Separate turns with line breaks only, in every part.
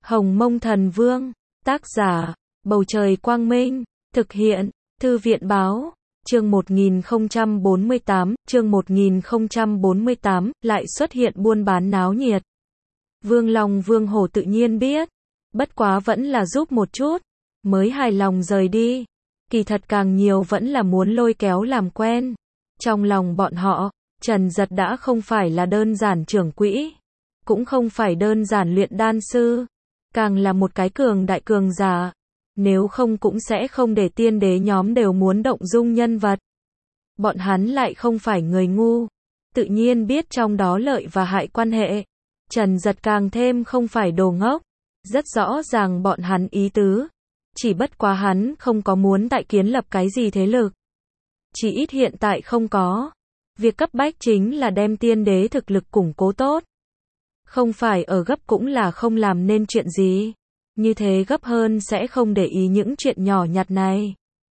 Hồng Mông Thần Vương, tác giả, Bầu Trời Quang Minh, thực hiện, Thư viện Báo, chương 1048, lại xuất hiện buôn bán náo nhiệt. Vương Long Vương Hổ tự nhiên biết, bất quá vẫn là giúp một chút, mới hài lòng rời đi. Kỳ thật càng nhiều vẫn là muốn lôi kéo làm quen. Trong lòng bọn họ, Trần Giật đã không phải là đơn giản trưởng quỹ, cũng không phải đơn giản luyện đan sư, càng là một cái cường đại cường giả. Nếu không cũng sẽ không để tiên đế nhóm đều muốn động dung nhân vật. Bọn hắn lại không phải người ngu, tự nhiên biết trong đó lợi và hại quan hệ. Trần Giật càng thêm không phải đồ ngốc, rất rõ ràng bọn hắn ý tứ. Chỉ bất quá hắn không có muốn tại kiến lập cái gì thế lực. Chỉ ít hiện tại không có. Việc cấp bách chính là đem tiên đế thực lực củng cố tốt. Không phải ở gấp cũng là không làm nên chuyện gì. Như thế gấp hơn sẽ không để ý những chuyện nhỏ nhặt này.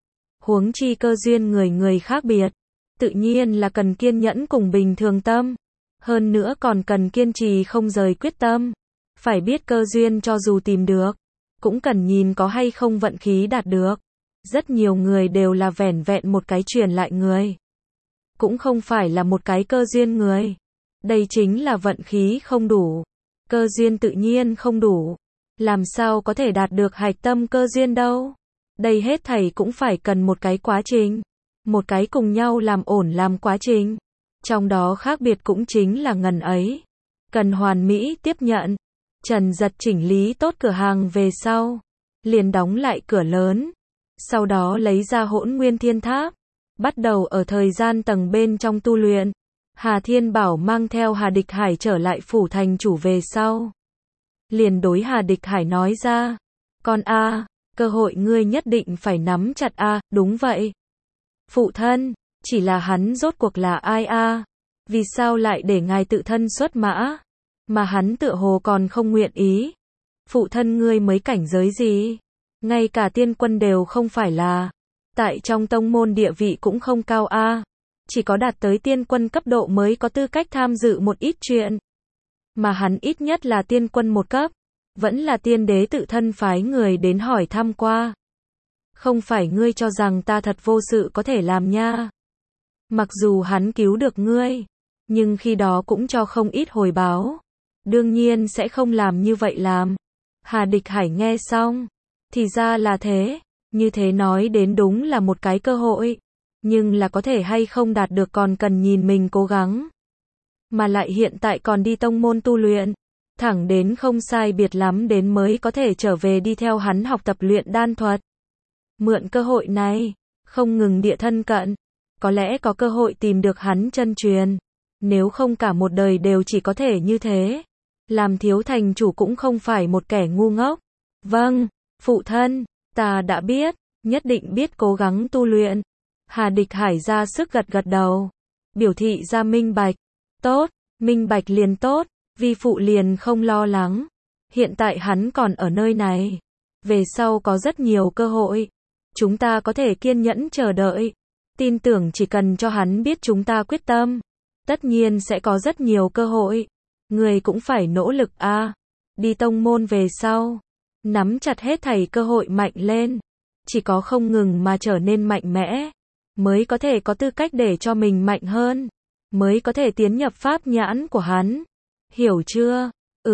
Huống chi cơ duyên người người khác biệt. Tự nhiên là cần kiên nhẫn cùng bình thường tâm. Hơn nữa còn cần kiên trì không rời quyết tâm. Phải biết cơ duyên cho dù tìm được, cũng cần nhìn có hay không vận khí đạt được. Rất nhiều người đều là vẻn vẹn một cái truyền lại người. Cũng không phải là một cái cơ duyên người. Đây chính là vận khí không đủ. Cơ duyên tự nhiên không đủ. Làm sao có thể đạt được hạch tâm cơ duyên đâu. Đây hết thảy cũng phải cần một cái quá trình. Một cái cùng nhau làm ổn làm quá trình. Trong đó khác biệt cũng chính là ngần ấy. Cần hoàn mỹ tiếp nhận. Trần Giật chỉnh lý tốt cửa hàng về sau. Liền đóng lại cửa lớn. Sau đó lấy ra Hỗn Nguyên Thiên Tháp. Bắt đầu ở thời gian tầng bên trong tu luyện. Hà Thiên Bảo mang theo Hà Địch Hải trở lại phủ thành chủ về sau. Liền đối Hà Địch Hải nói ra. Con a, cơ hội ngươi nhất định phải nắm chặt a, đúng vậy. Phụ thân, chỉ là hắn rốt cuộc là ai a? Vì sao lại để ngài tự thân xuất mã? Mà hắn tựa hồ còn không nguyện ý. Phụ thân ngươi mới cảnh giới gì? Ngay cả tiên quân đều không phải là. Tại trong tông môn địa vị cũng không cao a. Chỉ có đạt tới tiên quân cấp độ mới có tư cách tham dự một ít chuyện. Mà hắn ít nhất là tiên quân một cấp. Vẫn là tiên đế tự thân phái người đến hỏi thăm qua. Không phải ngươi cho rằng ta thật vô sự có thể làm nha. Mặc dù hắn cứu được ngươi, nhưng khi đó cũng cho không ít hồi báo. Đương nhiên sẽ không làm như vậy làm. Hà Địch Hải nghe xong. Thì ra là thế. Như thế nói đến đúng là một cái cơ hội. Nhưng là có thể hay không đạt được còn cần nhìn mình cố gắng. Mà lại hiện tại còn đi tông môn tu luyện. Thẳng đến không sai biệt lắm đến mới có thể trở về đi theo hắn học tập luyện đan thuật. Mượn cơ hội này, không ngừng địa thân cận. Có lẽ có cơ hội tìm được hắn chân truyền. Nếu không cả một đời đều chỉ có thể như thế. Làm thiếu thành chủ cũng không phải một kẻ ngu ngốc. Vâng, phụ thân, ta đã biết, nhất định biết cố gắng tu luyện. Hà Địch Hải ra sức gật gật đầu. Biểu thị ra minh bạch. Tốt, minh bạch liền tốt, vi phụ liền không lo lắng. Hiện tại hắn còn ở nơi này. Về sau có rất nhiều cơ hội. Chúng ta có thể kiên nhẫn chờ đợi. Tin tưởng chỉ cần cho hắn biết chúng ta quyết tâm. Tất nhiên sẽ có rất nhiều cơ hội. Người cũng phải nỗ lực a. Đi tông môn về sau. Nắm chặt hết thảy cơ hội mạnh lên. Chỉ có không ngừng mà trở nên mạnh mẽ. Mới có thể có tư cách để cho mình mạnh hơn. Mới có thể tiến nhập pháp nhãn của hắn. Hiểu chưa?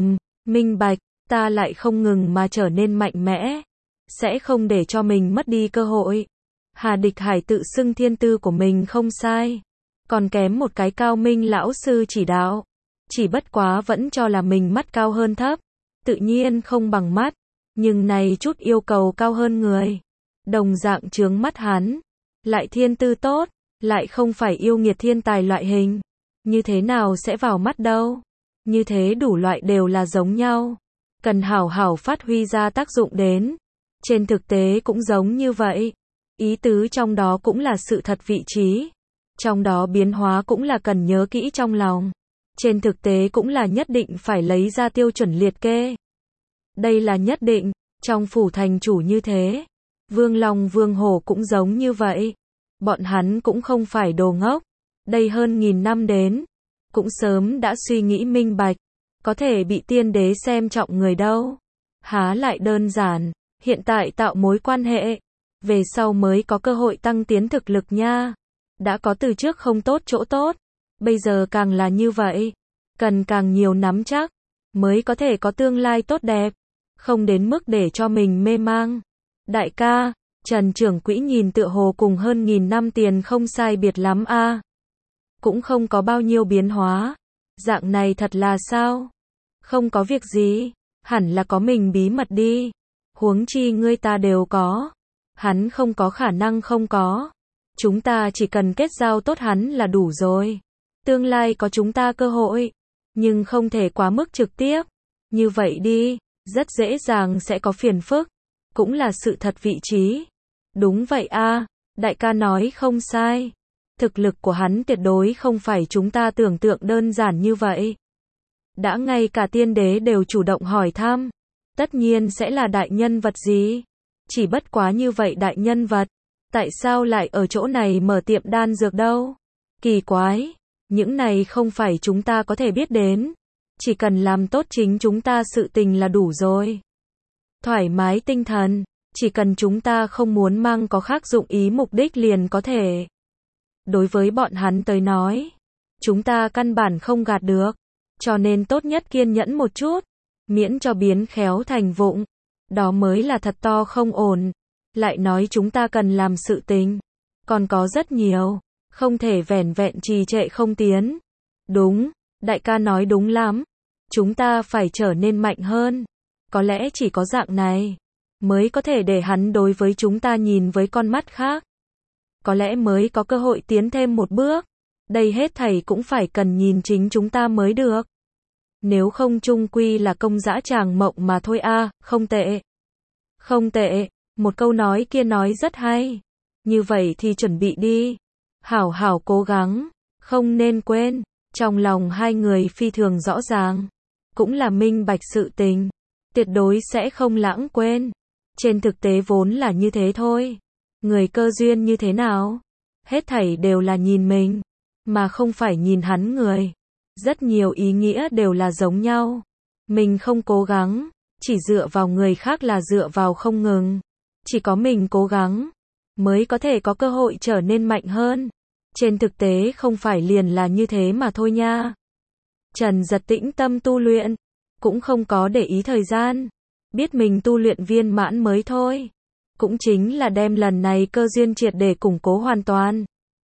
Minh bạch, ta lại không ngừng mà trở nên mạnh mẽ. Sẽ không để cho mình mất đi cơ hội. Hà Địch Hải tự xưng thiên tư của mình không sai. Còn kém một cái cao minh lão sư chỉ đạo. Chỉ bất quá vẫn cho là mình mắt cao hơn thấp. Tự nhiên không bằng mắt. Nhưng này chút yêu cầu cao hơn người. Đồng dạng chướng mắt hắn. Lại thiên tư tốt. Lại không phải yêu nghiệt thiên tài loại hình. Như thế nào sẽ vào mắt đâu. Như thế đủ loại đều là giống nhau. Cần hảo hảo phát huy ra tác dụng đến. Trên thực tế cũng giống như vậy. Ý tứ trong đó cũng là sự thật vị trí. Trong đó biến hóa cũng là cần nhớ kỹ trong lòng. Trên thực tế cũng là nhất định phải lấy ra tiêu chuẩn liệt kê. Đây là nhất định. Trong phủ thành chủ như thế. Vương Long Vương Hổ cũng giống như vậy. Bọn hắn cũng không phải đồ ngốc. Đây hơn 1000 năm đến. Cũng sớm đã suy nghĩ minh bạch. Có thể bị tiên đế xem trọng người đâu. Há lại đơn giản, hiện tại tạo mối quan hệ, về sau mới có cơ hội tăng tiến thực lực nha. Đã có từ trước không tốt chỗ tốt, bây giờ càng là như vậy, cần càng nhiều nắm chắc, mới có thể có tương lai tốt đẹp, không đến mức để cho mình mê mang. Đại ca, Trần trưởng quỹ nhìn tựa hồ cùng hơn 1000 năm tiền không sai biệt lắm a. Cũng không có bao nhiêu biến hóa. Dạng này thật là sao? Không có việc gì, hẳn là có mình bí mật đi. Huống chi ngươi ta đều có. Hắn không có khả năng không có. Chúng ta chỉ cần kết giao tốt hắn là đủ rồi. Tương lai có chúng ta cơ hội, nhưng không thể quá mức trực tiếp. Như vậy đi, rất dễ dàng sẽ có phiền phức. Cũng là sự thật vị trí. Đúng vậy a, đại ca nói không sai. Thực lực của hắn tuyệt đối không phải chúng ta tưởng tượng đơn giản như vậy. Đã ngay cả tiên đế đều chủ động hỏi thăm. Tất nhiên sẽ là đại nhân vật gì? Chỉ bất quá như vậy đại nhân vật. Tại sao lại ở chỗ này mở tiệm đan dược đâu? Kỳ quái. Những này không phải chúng ta có thể biết đến. Chỉ cần làm tốt chính chúng ta sự tình là đủ rồi. Thoải mái tinh thần. Chỉ cần chúng ta không muốn mang có khác dụng ý mục đích liền có thể. Đối với bọn hắn tới nói, chúng ta căn bản không gạt được. Cho nên tốt nhất kiên nhẫn một chút. Miễn cho biến khéo thành vụng. Đó mới là thật to không ổn. Lại nói chúng ta cần làm sự tình. Còn có rất nhiều. Không thể vẻn vẹn trì trệ không tiến. Đúng, đại ca nói đúng lắm. Chúng ta phải trở nên mạnh hơn. Có lẽ chỉ có dạng này mới có thể để hắn đối với chúng ta nhìn với con mắt khác. Có lẽ mới có cơ hội tiến thêm một bước. Đây hết thảy cũng phải cần nhìn chính chúng ta mới được. Nếu không chung quy là công dã tràng mộng mà thôi a, không tệ. Không tệ, một câu nói kia nói rất hay. Như vậy thì chuẩn bị đi. Hảo hảo cố gắng, không nên quên. Trong lòng hai người phi thường rõ ràng. Cũng là minh bạch sự tình. Tuyệt đối sẽ không lãng quên. Trên thực tế vốn là như thế thôi. Người cơ duyên như thế nào? Hết thảy đều là nhìn mình, mà không phải nhìn hắn người. Rất nhiều ý nghĩa đều là giống nhau. Mình không cố gắng, chỉ dựa vào người khác là dựa vào không ngừng. Chỉ có mình cố gắng, mới có thể có cơ hội trở nên mạnh hơn. Trên thực tế không phải liền là như thế mà thôi nha. Trần Giật tĩnh tâm tu luyện, cũng không có để ý thời gian. Biết mình tu luyện viên mãn mới thôi. Cũng chính là đem lần này cơ duyên triệt để củng cố hoàn toàn.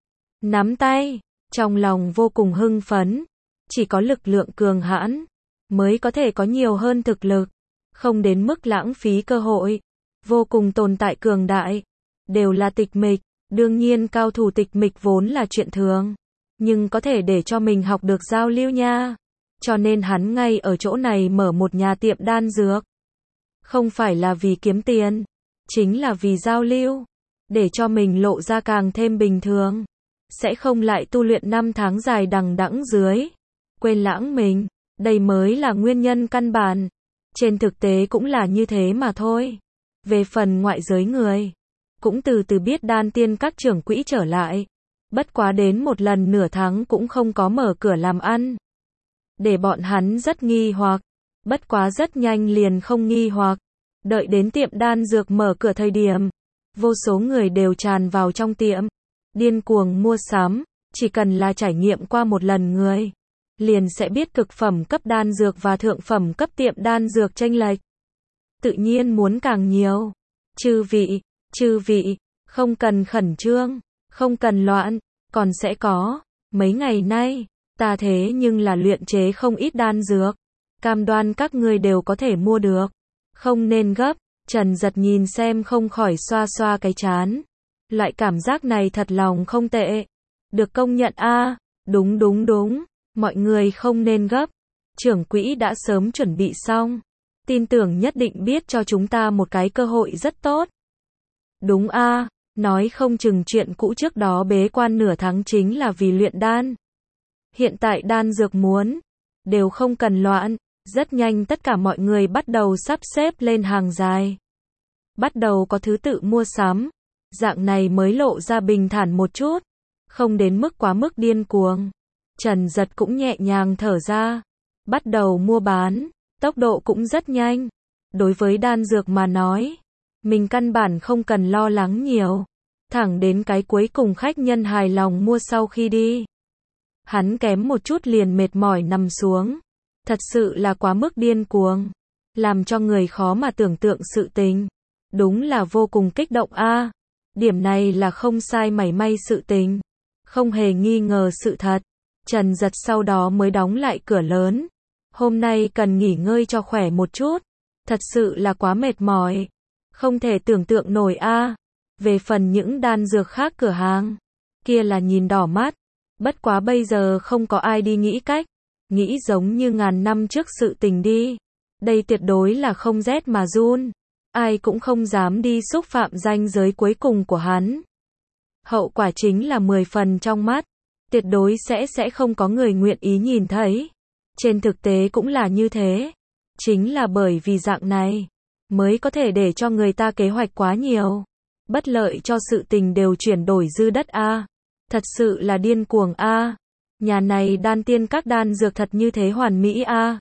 Nắm tay, trong lòng vô cùng hưng phấn. Chỉ có lực lượng cường hãn, mới có thể có nhiều hơn thực lực. Không đến mức lãng phí cơ hội. Vô cùng tồn tại cường đại. Đều là tịch mịch. Đương nhiên cao thủ tịch mịch vốn là chuyện thường. Nhưng có thể để cho mình học được giao lưu nha. Cho nên hắn ngay ở chỗ này mở một nhà tiệm đan dược. Không phải là vì kiếm tiền. Chính là vì giao lưu. Để cho mình lộ ra càng thêm bình thường. Sẽ không lại tu luyện 5 tháng dài đằng đẵng dưới. Quên lãng mình. Đây mới là nguyên nhân căn bản. Trên thực tế cũng là như thế mà thôi. Về phần ngoại giới người, cũng từ từ biết đan tiên các trưởng quỹ trở lại. Bất quá đến một lần nửa tháng cũng không có mở cửa làm ăn. Để bọn hắn rất nghi hoặc. Bất quá rất nhanh liền không nghi hoặc. Đợi đến tiệm đan dược mở cửa thời điểm, vô số người đều tràn vào trong tiệm. Điên cuồng mua sắm. Chỉ cần là trải nghiệm qua một lần người, liền sẽ biết cực phẩm cấp đan dược và thượng phẩm cấp tiệm đan dược chênh lệch. Tự nhiên muốn càng nhiều. Chư vị, không cần khẩn trương, không cần loạn, còn sẽ có. Mấy ngày nay, ta thế nhưng là luyện chế không ít đan dược. Cam đoan các ngươi đều có thể mua được. Không nên gấp. Trần Giật nhìn xem không khỏi xoa xoa cái trán. Loại cảm giác này thật lòng không tệ. Được công nhận a. Đúng. Mọi người không nên gấp. Trưởng quỹ đã sớm chuẩn bị xong. Tin tưởng nhất định biết cho chúng ta một cái cơ hội rất tốt. Đúng a, nói không chừng chuyện cũ trước đó bế quan nửa tháng chính là vì luyện đan. Hiện tại đan dược muốn, đều không cần loạn. Rất nhanh tất cả mọi người bắt đầu sắp xếp lên hàng dài. Bắt đầu có thứ tự mua sắm. Dạng này mới lộ ra bình thản một chút. Không đến mức quá mức điên cuồng. Trần Giật cũng nhẹ nhàng thở ra. Bắt đầu mua bán. Tốc độ cũng rất nhanh. Đối với đan dược mà nói, mình căn bản không cần lo lắng nhiều. Thẳng đến cái cuối cùng khách nhân hài lòng mua sau khi đi. Hắn kém một chút liền mệt mỏi nằm xuống. Thật sự là quá mức điên cuồng. Làm cho người khó mà tưởng tượng sự tình. Đúng là vô cùng kích động a. Điểm này là không sai mảy may sự tình. Không hề nghi ngờ sự thật. Trần Giật sau đó mới đóng lại cửa lớn. Hôm nay cần nghỉ ngơi cho khỏe một chút. Thật sự là quá mệt mỏi. Không thể tưởng tượng nổi a. Về phần những đan dược khác cửa hàng, kia là nhìn đỏ mắt. Bất quá bây giờ không có ai đi nghĩ cách. Nghĩ giống như ngàn năm trước sự tình đi. Đây tuyệt đối là không rét mà run. Ai cũng không dám đi xúc phạm ranh giới cuối cùng của hắn. Hậu quả chính là 10 phần trong mắt. Tuyệt đối sẽ không có người nguyện ý nhìn thấy. Trên thực tế cũng là như thế. Chính là bởi vì dạng này, mới có thể để cho người ta kế hoạch quá nhiều. Bất lợi cho sự tình đều chuyển đổi dư đất a. Thật sự là điên cuồng a. Nhà này đan tiên các đan dược thật như thế hoàn mỹ a.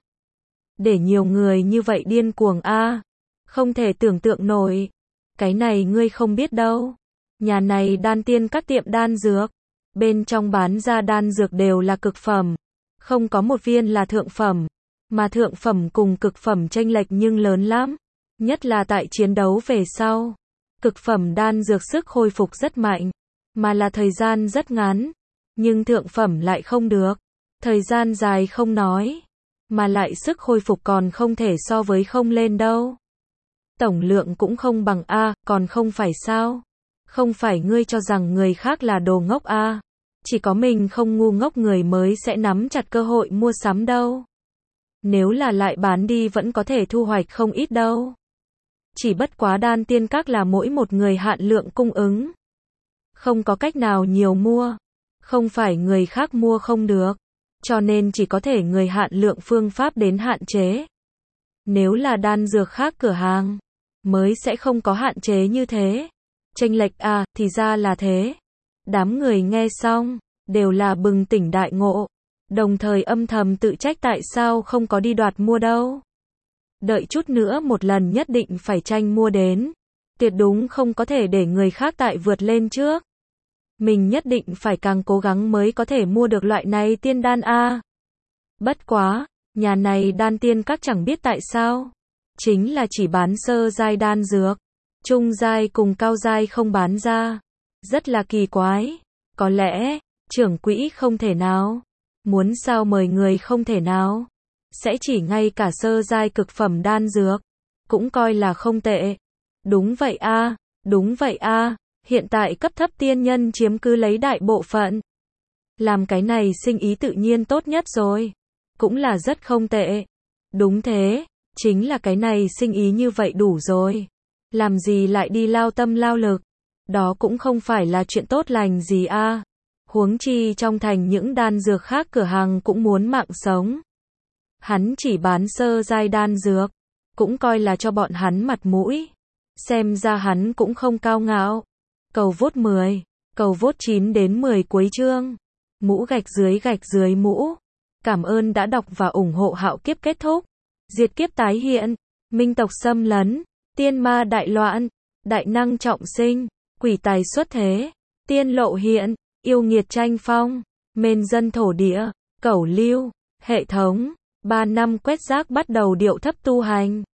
Để nhiều người như vậy điên cuồng a. Không thể tưởng tượng nổi. Cái này ngươi không biết đâu. Nhà này đan tiên các tiệm đan dược, bên trong bán ra đan dược đều là cực phẩm. Không có một viên là thượng phẩm. Mà thượng phẩm cùng cực phẩm chênh lệch nhưng lớn lắm. Nhất là tại chiến đấu về sau. Cực phẩm đan dược sức hồi phục rất mạnh. Mà là thời gian rất ngắn. Nhưng thượng phẩm lại không được. Thời gian dài không nói. Mà lại sức hồi phục còn không thể so với không lên đâu. Tổng lượng cũng không bằng A, còn không phải sao? Không phải ngươi cho rằng người khác là đồ ngốc A. Chỉ có mình không ngu ngốc người mới sẽ nắm chặt cơ hội mua sắm đâu. Nếu là lại bán đi vẫn có thể thu hoạch không ít đâu. Chỉ bất quá đan tiên các là mỗi một người hạn lượng cung ứng. Không có cách nào nhiều mua. Không phải người khác mua không được. Cho nên chỉ có thể người hạn lượng phương pháp đến hạn chế. Nếu là đan dược khác cửa hàng, mới sẽ không có hạn chế như thế. Chênh lệch à, thì ra là thế. Đám người nghe xong, đều là bừng tỉnh đại ngộ. Đồng thời âm thầm tự trách tại sao không có đi đoạt mua đâu. Đợi chút nữa một lần nhất định phải tranh mua đến. Tuyệt đúng không có thể để người khác tại vượt lên trước. Mình nhất định phải càng cố gắng mới có thể mua được loại này tiên đan A. Bất quá, nhà này đan tiên các chẳng biết tại sao. Chính là chỉ bán sơ giai đan dược. Trung giai cùng cao giai không bán ra. Rất là kỳ quái. Có lẽ, trưởng quỹ không thể nào. Muốn sao mời người không thể nào. Sẽ chỉ ngay cả sơ giai cực phẩm đan dược. Cũng coi là không tệ. Đúng vậy a, đúng vậy a. Hiện tại cấp thấp tiên nhân chiếm cứ lấy đại bộ phận. Làm cái này sinh ý tự nhiên tốt nhất rồi. Cũng là rất không tệ. Đúng thế, chính là cái này sinh ý như vậy đủ rồi. Làm gì lại đi lao tâm lao lực. Đó cũng không phải là chuyện tốt lành gì a. Huống chi trong thành những đan dược khác cửa hàng cũng muốn mạng sống. Hắn chỉ bán sơ giai đan dược. Cũng coi là cho bọn hắn mặt mũi. Xem ra hắn cũng không cao ngạo. Cầu vote 10, cầu vote 9 đến 10 cuối chương. Mũ gạch dưới mũ. Cảm ơn đã đọc và ủng hộ Hạo Kiếp kết thúc. Diệt kiếp tái hiện, minh tộc xâm lấn, tiên ma đại loạn, đại năng trọng sinh, quỷ tài xuất thế, tiên lộ hiện, yêu nghiệt tranh phong, mên dân thổ địa, cẩu lưu, hệ thống, 3 năm quét rác bắt đầu điệu thấp tu hành.